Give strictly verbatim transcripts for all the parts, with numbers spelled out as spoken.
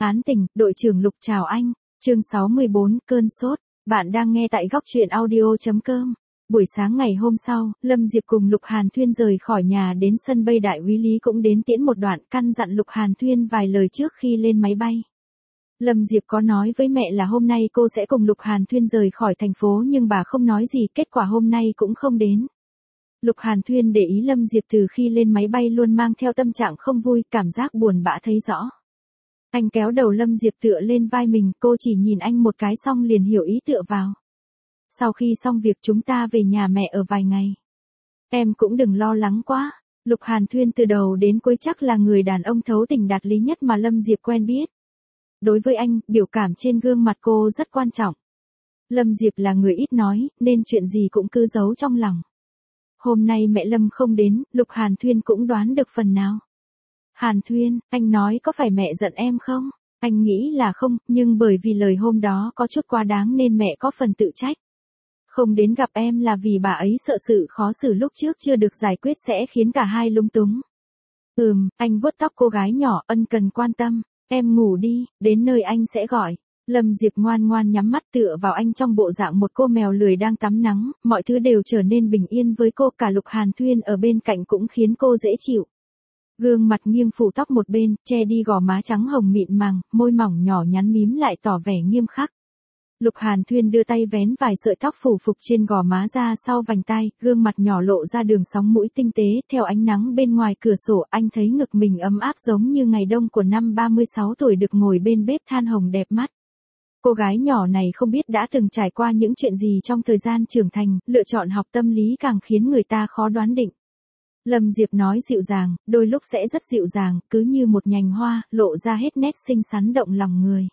Án tình, đội trưởng Lục chào anh. Chương sáu mươi bốn, cơn sốt. Bạn đang nghe tại góc truyện audio chấm com. Buổi sáng ngày hôm sau, Lâm Diệp cùng Lục Hàn Thuyên rời khỏi nhà đến sân bay Đại úy Lý cũng đến tiễn một đoạn, căn dặn Lục Hàn Thuyên vài lời trước khi lên máy bay. Lâm Diệp có nói với mẹ là hôm nay cô sẽ cùng Lục Hàn Thuyên rời khỏi thành phố nhưng bà không nói gì, kết quả hôm nay cũng không đến. Lục Hàn Thuyên để ý Lâm Diệp từ khi lên máy bay luôn mang theo tâm trạng không vui, cảm giác buồn bã thấy rõ. Anh kéo đầu Lâm Diệp tựa lên vai mình, cô chỉ nhìn anh một cái xong liền hiểu ý tựa vào. Sau khi xong việc chúng ta về nhà mẹ ở vài ngày. Em cũng đừng lo lắng quá. Lục Hàn Thuyên từ đầu đến cuối chắc là người đàn ông thấu tình đạt lý nhất mà Lâm Diệp quen biết. Đối với anh, biểu cảm trên gương mặt cô rất quan trọng. Lâm Diệp là người ít nói, nên chuyện gì cũng cứ giấu trong lòng. Hôm nay mẹ Lâm không đến, Lục Hàn Thuyên cũng đoán được phần nào. Hàn Thuyên, anh nói có phải mẹ giận em không? Anh nghĩ là không, nhưng bởi vì lời hôm đó có chút quá đáng nên mẹ có phần tự trách. Không đến gặp em là vì bà ấy sợ sự khó xử lúc trước chưa được giải quyết sẽ khiến cả hai lung túng. Ừm, anh vuốt tóc cô gái nhỏ, ân cần quan tâm. Em ngủ đi, đến nơi anh sẽ gọi. Lâm Diệp ngoan ngoan nhắm mắt tựa vào anh trong bộ dạng một cô mèo lười đang tắm nắng, mọi thứ đều trở nên bình yên với cô, cả Lục Hàn Thuyên ở bên cạnh cũng khiến cô dễ chịu. Gương mặt nghiêng phủ tóc một bên, che đi gò má trắng hồng mịn màng, môi mỏng nhỏ nhắn mím lại tỏ vẻ nghiêm khắc. Lục Hàn Thuyên đưa tay vén vài sợi tóc phủ phục trên gò má ra sau vành tai, gương mặt nhỏ lộ ra đường sóng mũi tinh tế, theo ánh nắng bên ngoài cửa sổ anh thấy ngực mình ấm áp giống như ngày đông của năm ba mươi sáu tuổi được ngồi bên bếp than hồng đẹp mắt. Cô gái nhỏ này không biết đã từng trải qua những chuyện gì trong thời gian trưởng thành, lựa chọn học tâm lý càng khiến người ta khó đoán định. Lâm Diệp nói dịu dàng, đôi lúc sẽ rất dịu dàng, cứ như một nhành hoa, lộ ra hết nét xinh xắn động lòng người.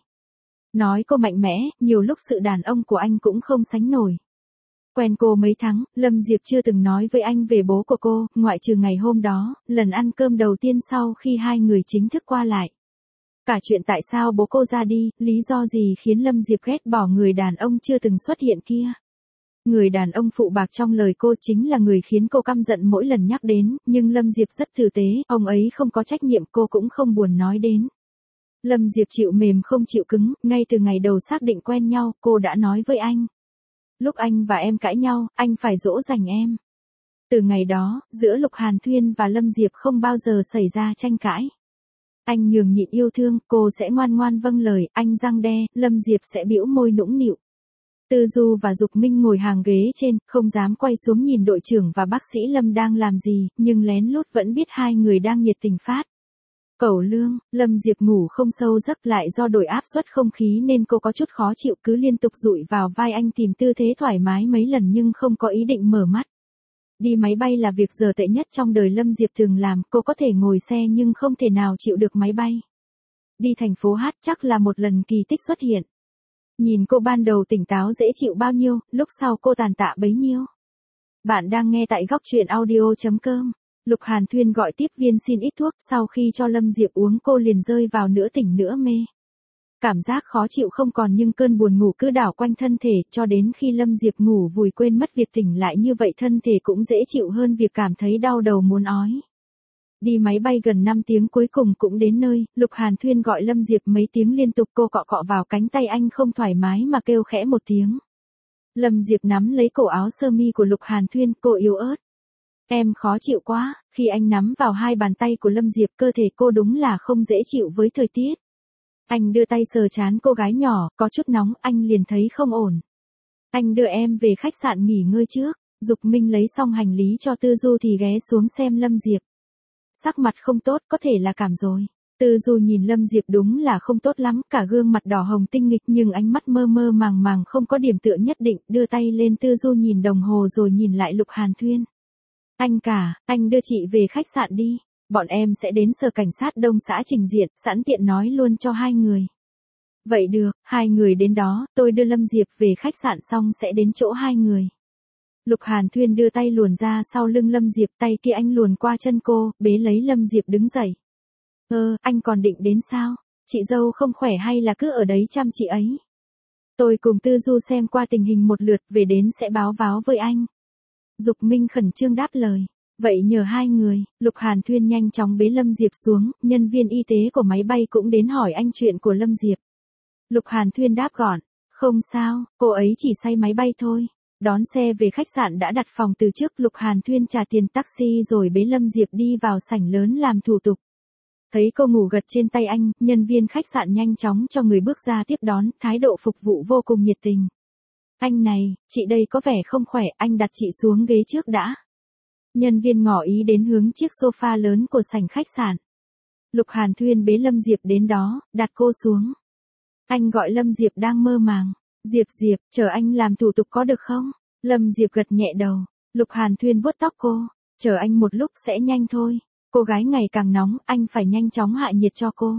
Nói cô mạnh mẽ, nhiều lúc sự đàn ông của anh cũng không sánh nổi. Quen cô mấy tháng, Lâm Diệp chưa từng nói với anh về bố của cô, ngoại trừ ngày hôm đó, lần ăn cơm đầu tiên sau khi hai người chính thức qua lại. Cả chuyện tại sao bố cô ra đi, lý do gì khiến Lâm Diệp ghét bỏ người đàn ông chưa từng xuất hiện kia. Người đàn ông phụ bạc trong lời cô chính là người khiến cô căm giận mỗi lần nhắc đến, nhưng Lâm Diệp rất tử tế, ông ấy không có trách nhiệm cô cũng không buồn nói đến. Lâm Diệp chịu mềm không chịu cứng, ngay từ ngày đầu xác định quen nhau, cô đã nói với anh. Lúc anh và em cãi nhau, anh phải dỗ dành em. Từ ngày đó, giữa Lục Hàn Thuyên và Lâm Diệp không bao giờ xảy ra tranh cãi. Anh nhường nhịn yêu thương, cô sẽ ngoan ngoan vâng lời, anh giằng đe, Lâm Diệp sẽ bĩu môi nũng nịu. Tư Du và Dục Minh ngồi hàng ghế trên, không dám quay xuống nhìn đội trưởng và bác sĩ Lâm đang làm gì, nhưng lén lút vẫn biết hai người đang nhiệt tình phát. Cẩu lương, Lâm Diệp ngủ không sâu giấc, lại do đổi áp suất không khí nên cô có chút khó chịu, cứ liên tục dụi vào vai anh tìm tư thế thoải mái mấy lần nhưng không có ý định mở mắt. Đi máy bay là việc giờ tệ nhất trong đời Lâm Diệp thường làm, cô có thể ngồi xe nhưng không thể nào chịu được máy bay. Đi thành phố Hát chắc là một lần kỳ tích xuất hiện. Nhìn cô ban đầu tỉnh táo dễ chịu bao nhiêu, lúc sau cô tàn tạ bấy nhiêu. Bạn đang nghe tại góc truyện audio chấm com. Lục Hàn Thuyên gọi tiếp viên xin ít thuốc, sau khi cho Lâm Diệp uống cô liền rơi vào nửa tỉnh nửa mê. Cảm giác khó chịu không còn nhưng cơn buồn ngủ cứ đảo quanh thân thể, cho đến khi Lâm Diệp ngủ vùi quên mất việc tỉnh lại như vậy, thân thể cũng dễ chịu hơn việc cảm thấy đau đầu muốn ói. Đi máy bay gần năm tiếng cuối cùng cũng đến nơi, Lục Hàn Thuyên gọi Lâm Diệp mấy tiếng liên tục, cô cọ cọ vào cánh tay anh không thoải mái mà kêu khẽ một tiếng. Lâm Diệp nắm lấy cổ áo sơ mi của Lục Hàn Thuyên, cô yếu ớt. Em khó chịu quá, khi anh nắm vào hai bàn tay của Lâm Diệp cơ thể cô đúng là không dễ chịu với thời tiết. Anh đưa tay sờ trán cô gái nhỏ, có chút nóng, anh liền thấy không ổn. Anh đưa em về khách sạn nghỉ ngơi trước, Dục Minh lấy xong hành lý cho Tư Du thì ghé xuống xem Lâm Diệp. Sắc mặt không tốt, có thể là cảm rồi. Tư Du nhìn Lâm Diệp đúng là không tốt lắm, cả gương mặt đỏ hồng tinh nghịch nhưng ánh mắt mơ mơ màng màng không có điểm tựa nhất định, đưa tay lên Tư Du nhìn đồng hồ rồi nhìn lại Lục Hàn Thuyên. Anh cả, anh đưa chị về khách sạn đi, bọn em sẽ đến sở cảnh sát Đông xã trình diện, sẵn tiện nói luôn cho hai người. Vậy được, hai người đến đó, tôi đưa Lâm Diệp về khách sạn xong sẽ đến chỗ hai người. Lục Hàn Thuyên đưa tay luồn ra sau lưng Lâm Diệp, tay kia anh luồn qua chân cô, bế lấy Lâm Diệp đứng dậy. Ơ, anh còn định đến sao? Chị dâu không khỏe hay là cứ ở đấy chăm chị ấy? Tôi cùng Tư Du xem qua tình hình một lượt, về đến sẽ báo báo với anh. Dục Minh khẩn trương đáp lời. Vậy nhờ hai người, Lục Hàn Thuyên nhanh chóng bế Lâm Diệp xuống, nhân viên y tế của máy bay cũng đến hỏi anh chuyện của Lâm Diệp. Lục Hàn Thuyên đáp gọn, không sao, cô ấy chỉ say máy bay thôi. Đón xe về khách sạn đã đặt phòng từ trước, Lục Hàn Thuyên trả tiền taxi rồi bế Lâm Diệp đi vào sảnh lớn làm thủ tục. Thấy cô ngủ gật trên tay anh, nhân viên khách sạn nhanh chóng cho người bước ra tiếp đón, thái độ phục vụ vô cùng nhiệt tình. Anh này, chị đây có vẻ không khỏe, anh đặt chị xuống ghế trước đã. Nhân viên ngỏ ý đến hướng chiếc sofa lớn của sảnh khách sạn. Lục Hàn Thuyên bế Lâm Diệp đến đó, đặt cô xuống. Anh gọi Lâm Diệp đang mơ màng. Diệp Diệp, chờ anh làm thủ tục có được không? Lâm Diệp gật nhẹ đầu. Lục Hàn Thuyên vuốt tóc cô. Chờ anh một lúc sẽ nhanh thôi. Cô gái ngày càng nóng, anh phải nhanh chóng hạ nhiệt cho cô.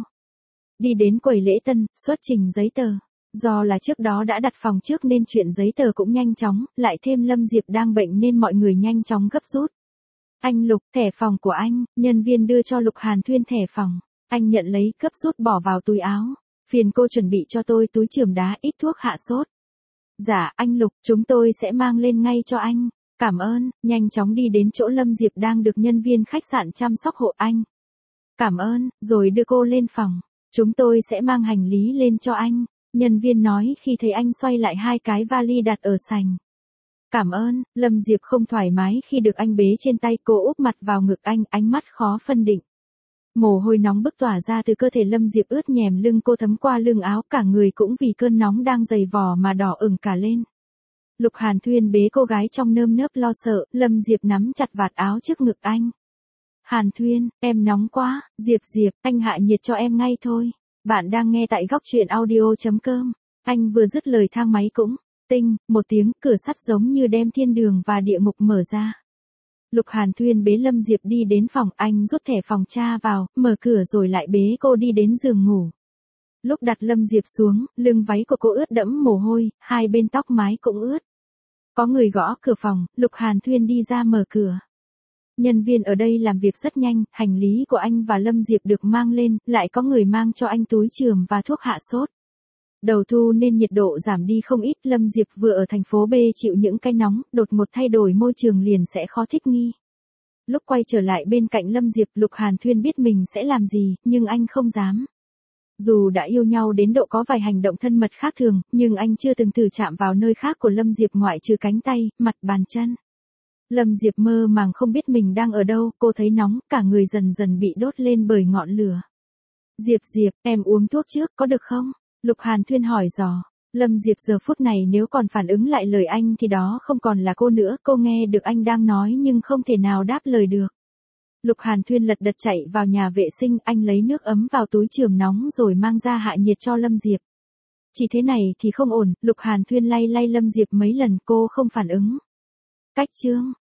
Đi đến quầy lễ tân, xuất trình giấy tờ. Do là trước đó đã đặt phòng trước nên chuyện giấy tờ cũng nhanh chóng, lại thêm Lâm Diệp đang bệnh nên mọi người nhanh chóng gấp rút. Anh Lục, thẻ phòng của anh, nhân viên đưa cho Lục Hàn Thuyên thẻ phòng. Anh nhận lấy, gấp rút bỏ vào túi áo. Phiền cô chuẩn bị cho tôi túi chườm đá ít thuốc hạ sốt. Dạ, anh Lục, chúng tôi sẽ mang lên ngay cho anh. Cảm ơn, nhanh chóng đi đến chỗ Lâm Diệp đang được nhân viên khách sạn chăm sóc hộ anh. Cảm ơn, rồi đưa cô lên phòng. Chúng tôi sẽ mang hành lý lên cho anh. Nhân viên nói khi thấy anh xoay lại hai cái vali đặt ở sành. Cảm ơn, Lâm Diệp không thoải mái khi được anh bế trên tay, cô úp mặt vào ngực anh, ánh mắt khó phân định. Mồ hôi nóng bức tỏa ra từ cơ thể Lâm Diệp ướt nhèm, lưng cô thấm qua lưng áo, cả người cũng vì cơn nóng đang dày vò mà đỏ ửng cả lên. Lục Hàn Thuyên bế cô gái trong nơm nớp lo sợ, Lâm Diệp nắm chặt vạt áo trước ngực anh. Hàn Thuyên, em nóng quá, Diệp Diệp, anh hạ nhiệt cho em ngay thôi. Bạn đang nghe tại góc truyện audio chấm com. Anh vừa dứt lời thang máy cũng, tinh, một tiếng, cửa sắt giống như đem thiên đường và địa ngục mở ra. Lục Hàn Thuyên bế Lâm Diệp đi đến phòng, anh rút thẻ phòng tra vào, mở cửa rồi lại bế cô đi đến giường ngủ. Lúc đặt Lâm Diệp xuống, lưng váy của cô ướt đẫm mồ hôi, hai bên tóc mái cũng ướt. Có người gõ cửa phòng, Lục Hàn Thuyên đi ra mở cửa. Nhân viên ở đây làm việc rất nhanh, hành lý của anh và Lâm Diệp được mang lên, lại có người mang cho anh túi chườm và thuốc hạ sốt. Đầu thu nên nhiệt độ giảm đi không ít, Lâm Diệp vừa ở thành phố B chịu những cái nóng, đột ngột thay đổi môi trường liền sẽ khó thích nghi. Lúc quay trở lại bên cạnh Lâm Diệp, Lục Hàn Thuyên biết mình sẽ làm gì, nhưng anh không dám. Dù đã yêu nhau đến độ có vài hành động thân mật khác thường, nhưng anh chưa từng thử chạm vào nơi khác của Lâm Diệp ngoại trừ cánh tay, mặt, bàn chân. Lâm Diệp mơ màng không biết mình đang ở đâu, cô thấy nóng, cả người dần dần bị đốt lên bởi ngọn lửa. Diệp Diệp, em uống thuốc trước, có được không? Lục Hàn Thuyên hỏi dò. Lâm Diệp giờ phút này nếu còn phản ứng lại lời anh thì đó không còn là cô nữa, cô nghe được anh đang nói nhưng không thể nào đáp lời được. Lục Hàn Thuyên lật đật chạy vào nhà vệ sinh, anh lấy nước ấm vào túi chườm nóng rồi mang ra hạ nhiệt cho Lâm Diệp. Chỉ thế này thì không ổn, Lục Hàn Thuyên lay lay Lâm Diệp mấy lần, cô không phản ứng. Cách chương,